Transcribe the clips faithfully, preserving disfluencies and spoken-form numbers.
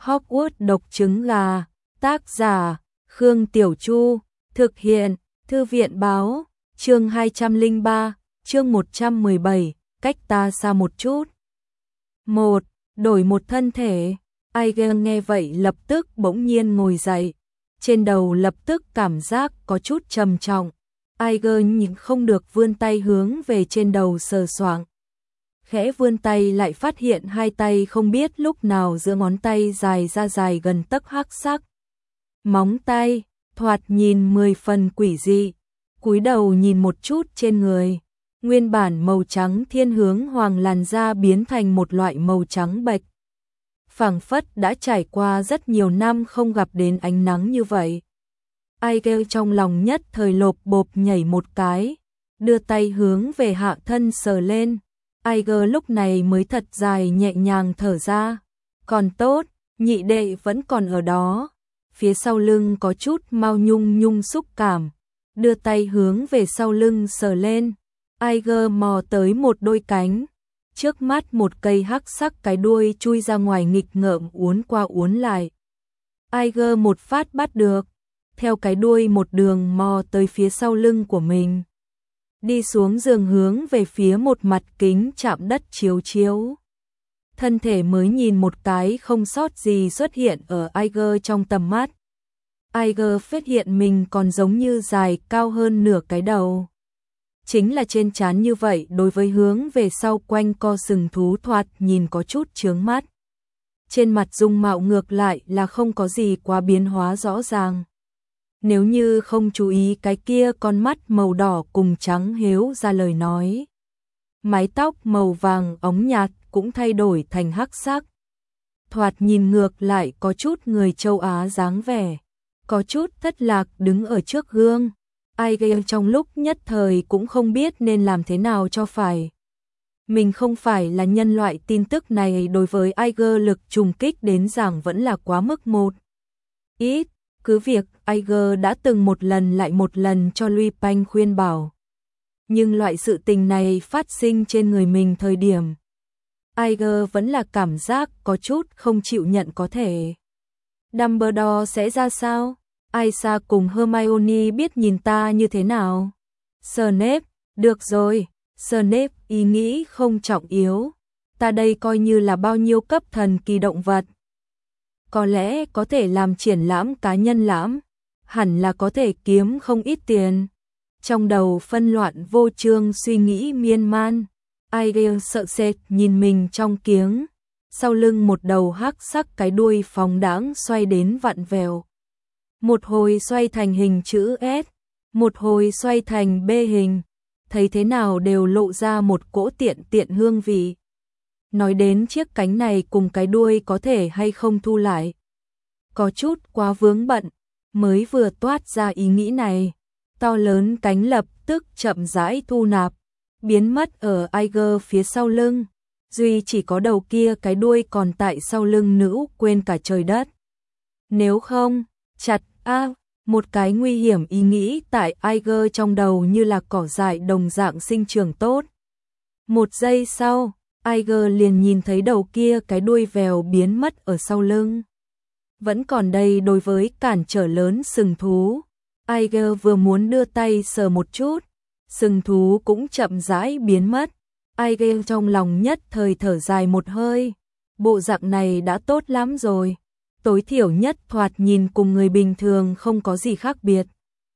Hogwarts độc trứng gà, tác giả, Khương Tiểu Chu, thực hiện, Thư viện Báo, chương hai trăm lẻ ba, chương một trăm mười bảy, cách ta xa một chút. một. Đổi một thân thể, Aegon nghe vậy lập tức bỗng nhiên ngồi dậy, trên đầu lập tức cảm giác có chút trầm trọng. Aegon nhìn không được vươn tay hướng về trên đầu sờ soạng. Khẽ vươn tay lại phát hiện hai tay không biết lúc nào giữa ngón tay dài ra dài gần tấc hắc sắc. Móng tay, thoạt nhìn mười phần quỷ dị, cúi đầu nhìn một chút trên người. Nguyên bản màu trắng thiên hướng hoàng làn da biến thành một loại màu trắng bệch. Phảng phất đã trải qua rất nhiều năm không gặp đến ánh nắng như vậy. Aegon trong lòng nhất thời lộp bộp nhảy một cái, đưa tay hướng về hạ thân sờ lên. Aegon lúc này mới thật dài nhẹ nhàng thở ra. Còn tốt, nhị đệ vẫn còn ở đó. Phía sau lưng có chút mau nhung nhung xúc cảm, đưa tay hướng về sau lưng sờ lên. Aegon mò tới một đôi cánh, trước mắt một cây hắc sắc cái đuôi chui ra ngoài nghịch ngợm uốn qua uốn lại. Aegon một phát bắt được, theo cái đuôi một đường mò tới phía sau lưng của mình. Đi xuống giường hướng về phía một mặt kính chạm đất chiếu chiếu. Thân thể mới nhìn một cái không sót gì xuất hiện ở Aegon trong tầm mắt. Aegon phát hiện mình còn giống như dài cao hơn nửa cái đầu. Chính là trên trán như vậy đối với hướng về sau quanh co sừng thú thoạt nhìn có chút chướng mắt. Trên mặt dung mạo ngược lại là không có gì quá biến hóa rõ ràng. Nếu như không chú ý cái kia con mắt màu đỏ cùng trắng héo ra lời nói. Mái tóc màu vàng óng nhạt cũng thay đổi thành hắc sắc. Thoạt nhìn ngược lại có chút người châu Á dáng vẻ. Có chút thất lạc đứng ở trước gương. Aegon trong lúc nhất thời cũng không biết nên làm thế nào cho phải. Mình không phải là nhân loại, tin tức này đối với Aegon lực trùng kích đến rằng vẫn là quá mức một ít. Cứ việc Aegon đã từng một lần lại một lần cho Lupin khuyên bảo. Nhưng loại sự tình này phát sinh trên người mình thời điểm. Aegon vẫn là cảm giác có chút không chịu nhận có thể. Dumbledore sẽ ra sao? Aisha cùng Hermione biết nhìn ta như thế nào? Snape, được rồi, Snape ý nghĩ không trọng yếu. Ta đây coi như là bao nhiêu cấp thần kỳ động vật. Có lẽ có thể làm triển lãm cá nhân lãm, hẳn là có thể kiếm không ít tiền. Trong đầu phân loạn vô chương suy nghĩ miên man, Aegon sợ sệt nhìn mình trong kiếng, sau lưng một đầu hắc sắc cái đuôi phóng đãng xoay đến vặn vẹo. Một hồi xoay thành hình chữ S, một hồi xoay thành B hình, thấy thế nào đều lộ ra một cỗ tiện tiện hương vị. Nói đến chiếc cánh này cùng cái đuôi có thể hay không thu lại. Có chút quá vướng bận, mới vừa toát ra ý nghĩ này. To lớn cánh lập tức chậm rãi thu nạp, biến mất ở Aegon phía sau lưng. Duy chỉ có đầu kia cái đuôi còn tại sau lưng nữ quên cả trời đất. Nếu không, chặt a một cái nguy hiểm ý nghĩ tại Aegon trong đầu như là cỏ dại đồng dạng sinh trưởng tốt. Một giây sau, Aegon liền nhìn thấy đầu kia cái đuôi vèo biến mất ở sau lưng. Vẫn còn đây đối với cản trở lớn sừng thú. Aegon vừa muốn đưa tay sờ một chút, sừng thú cũng chậm rãi biến mất. Aegon trong lòng nhất thời thở dài một hơi. Bộ dạng này đã tốt lắm rồi. Tối thiểu nhất thoạt nhìn cùng người bình thường không có gì khác biệt.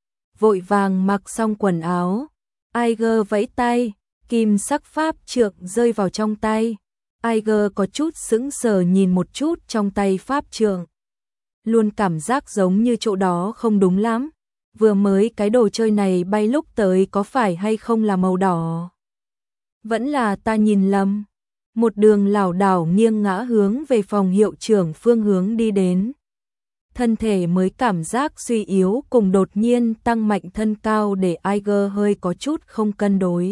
Vội vàng mặc xong quần áo, Aegon vẫy tay. Kim sắc pháp trượng rơi vào trong tay. Aegon có chút sững sờ nhìn một chút trong tay pháp trượng. Luôn cảm giác giống như chỗ đó không đúng lắm. Vừa mới cái đồ chơi này bay lúc tới có phải hay không là màu đỏ? Vẫn là ta nhìn lầm. Một đường lảo đảo nghiêng ngã hướng về phòng hiệu trưởng phương hướng đi đến. Thân thể mới cảm giác suy yếu cùng đột nhiên tăng mạnh thân cao để Aegon hơi có chút không cân đối.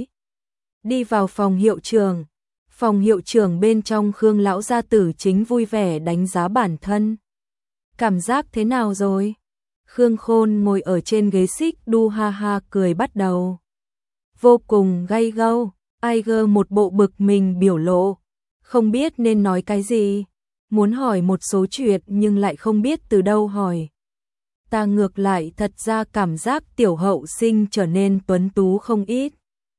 Đi vào phòng hiệu trưởng, phòng hiệu trưởng bên trong Khương lão gia tử chính vui vẻ đánh giá bản thân. Cảm giác thế nào rồi? Khương Khôn ngồi ở trên ghế xích đu ha ha cười bắt đầu. Vô cùng gay gâu, Aegon một bộ bực mình biểu lộ, không biết nên nói cái gì. muốn hỏi một số chuyện nhưng lại không biết từ đâu hỏi. Ta ngược lại thật ra cảm giác tiểu hậu sinh trở nên tuấn tú không ít.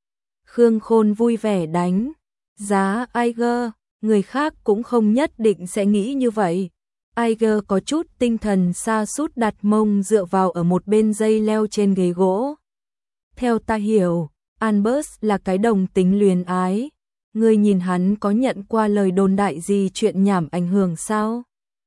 Khương Khôn vui vẻ đánh giá Aiger, người khác cũng không nhất định sẽ nghĩ như vậy. Aiger có chút tinh thần sa sút đặt mông dựa vào ở một bên dây leo trên ghế gỗ. Theo ta hiểu, Albert là cái đồng tính luyến ái. Ngươi nhìn hắn có nhận qua lời đồn đại gì chuyện nhảm ảnh hưởng sao?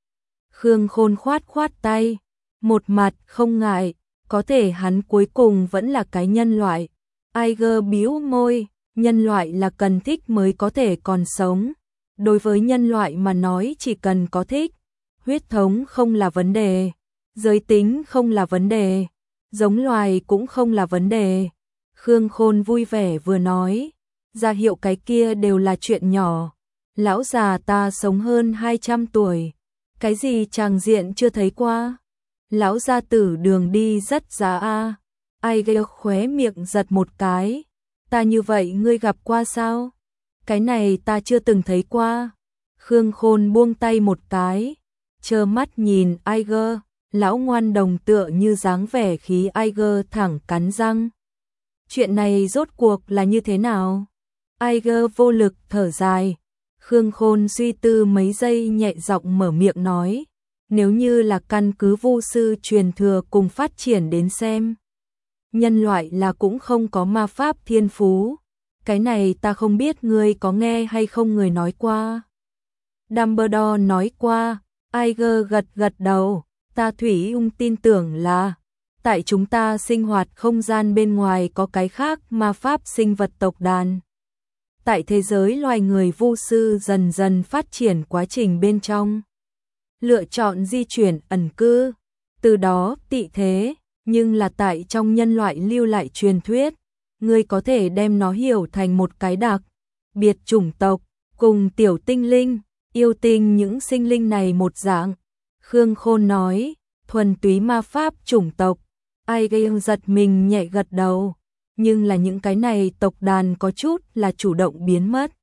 Khương Khôn khoát khoát tay, một mặt không ngại, có thể hắn cuối cùng vẫn là cái nhân loại. Aiger bĩu môi, nhân loại là cần thích mới có thể còn sống. Đối với nhân loại mà nói chỉ cần có thích, huyết thống không là vấn đề, giới tính không là vấn đề, giống loài cũng không là vấn đề. Khương Khôn vui vẻ vừa nói, ra hiệu cái kia đều là chuyện nhỏ. Lão già ta sống hơn hai trăm tuổi, cái gì tràng diện chưa thấy qua. Lão gia tử đường đi rất giá a. Aiger khóe miệng giật một cái. Ta như vậy ngươi gặp qua sao? Cái này ta chưa từng thấy qua. Khương Khôn buông tay một cái, trơ mắt nhìn Aiger, lão ngoan đồng tựa như dáng vẻ khí Aiger thẳng cắn răng. Chuyện này rốt cuộc là như thế nào? Aiger vô lực thở dài. Khương Khôn suy tư mấy giây nhẹ giọng mở miệng nói, nếu như là căn cứ vu sư truyền thừa cùng phát triển đến xem, nhân loại là cũng không có ma pháp thiên phú. Cái này ta không biết ngươi có nghe hay không người nói qua. Dumbledore nói qua. Aiger gật gật đầu, ta thủy ung tin tưởng là tại chúng ta sinh hoạt không gian bên ngoài có cái khác ma pháp sinh vật tộc đàn. Tại thế giới loài người vu sư dần dần phát triển quá trình bên trong, lựa chọn di chuyển ẩn cư, từ đó tị thế, nhưng là tại trong nhân loại lưu lại truyền thuyết, ngươi có thể đem nó hiểu thành một cái đặc biệt chủng tộc, cùng tiểu tinh linh, yêu tinh những sinh linh này một dạng. Khương Khôn nói, thuần túy ma pháp chủng tộc. Aiger giật mình nhẹ gật đầu, nhưng là những cái này tộc đàn có chút là chủ động biến mất,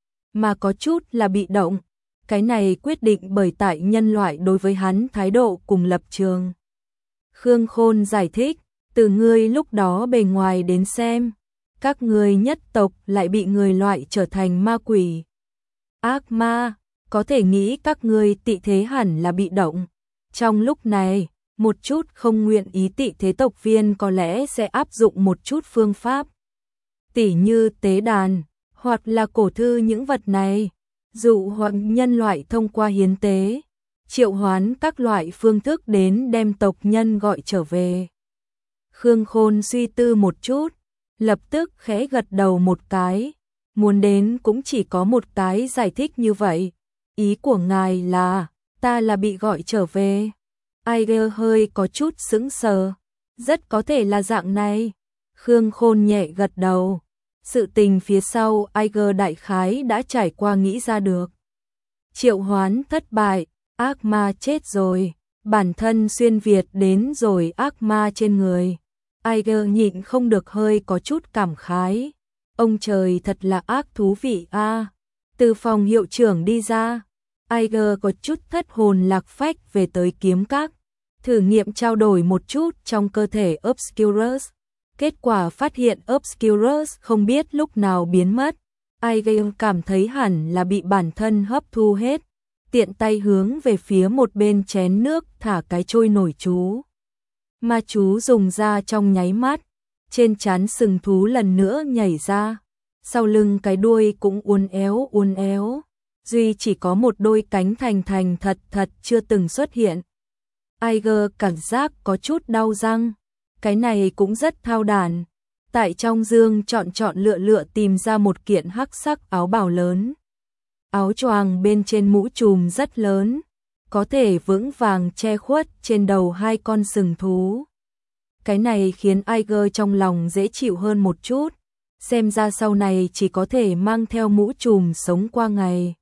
mà có chút là bị động. Cái này quyết định bởi tại nhân loại đối với hắn thái độ cùng lập trường. Khương Khôn giải thích, từ ngươi lúc đó bề ngoài đến xem, các ngươi nhất tộc lại bị người loại trở thành ma quỷ, ác ma, có thể nghĩ các ngươi tị thế hẳn là bị động. Trong lúc này, một chút không nguyện ý tị thế tộc viên có lẽ sẽ áp dụng một chút phương pháp, tỉ như tế đàn, hoặc là cổ thư những vật này, dụ hoặc nhân loại thông qua hiến tế, triệu hoán các loại phương thức đến đem tộc nhân gọi trở về. Khương Khôn suy tư một chút, lập tức khẽ gật đầu một cái, muốn đến cũng chỉ có một cái giải thích như vậy. Ý của ngài là, ta là bị gọi trở về. Aiger hơi có chút sững sờ, rất có thể là dạng này. Khương Khôn nhẹ gật đầu, sự tình phía sau Aiger đại khái đã trải qua nghĩ ra được. Triệu hoán thất bại, ác ma chết rồi, bản thân xuyên Việt đến rồi ác ma trên người. Aiger nhịn không được hơi có chút cảm khái. Ông trời thật là ác thú vị a. À. Từ phòng hiệu trưởng đi ra, Aiger có chút thất hồn lạc phách về tới kiếm các, thử nghiệm trao đổi một chút trong cơ thể Obscurus. Kết quả phát hiện Obscurus không biết lúc nào biến mất. Aiger cảm thấy hẳn là bị bản thân hấp thu hết, tiện tay hướng về phía một bên chén nước thả cái trôi nổi chú. Ma chú dùng ra trong nháy mắt, trên trán sừng thú lần nữa nhảy ra, sau lưng cái đuôi cũng uốn éo uốn éo, duy chỉ có một đôi cánh thành thành thật thật chưa từng xuất hiện. Aiger cảm giác có chút đau răng, cái này cũng rất thao đản. Tại trong dương chọn chọn lựa lựa tìm ra một kiện hắc sắc áo bào lớn. Áo choàng bên trên mũ trùm rất lớn, có thể vững vàng che khuất trên đầu hai con sừng thú. Cái này khiến Aiger trong lòng dễ chịu hơn một chút, xem ra sau này chỉ có thể mang theo mũ trùm sống qua ngày.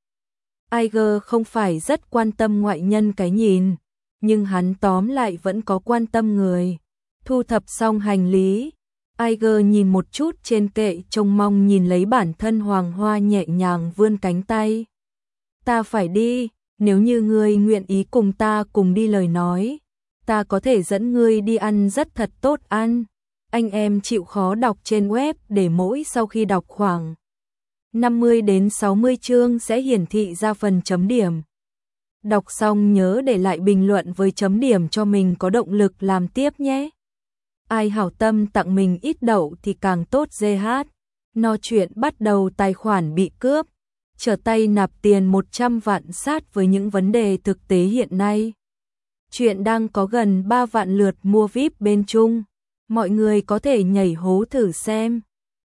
Aiger không phải rất quan tâm ngoại nhân cái nhìn, nhưng hắn tóm lại vẫn có quan tâm người. Thu thập xong hành lý, Aiger nhìn một chút trên kệ trông mong nhìn lấy bản thân Hoàng Hoa nhẹ nhàng vươn cánh tay. Ta phải đi, nếu như ngươi nguyện ý cùng ta cùng đi lời nói, ta có thể dẫn ngươi đi ăn rất thật tốt ăn. Anh em chịu khó đọc trên web để mỗi sau khi đọc khoảng năm mươi đến sáu mươi chương sẽ hiển thị ra phần chấm điểm. Đọc xong nhớ để lại bình luận với chấm điểm cho mình có động lực làm tiếp nhé. Ai hảo tâm tặng mình ít đậu thì càng tốt. giê hát. No chuyện bắt đầu tài khoản bị cướp, trở tay nạp tiền một trăm vạn sát với những vấn đề thực tế hiện nay. Chuyện đang có gần ba vạn lượt mua vi ai pi bên Trung. Mọi người có thể nhảy hố thử xem.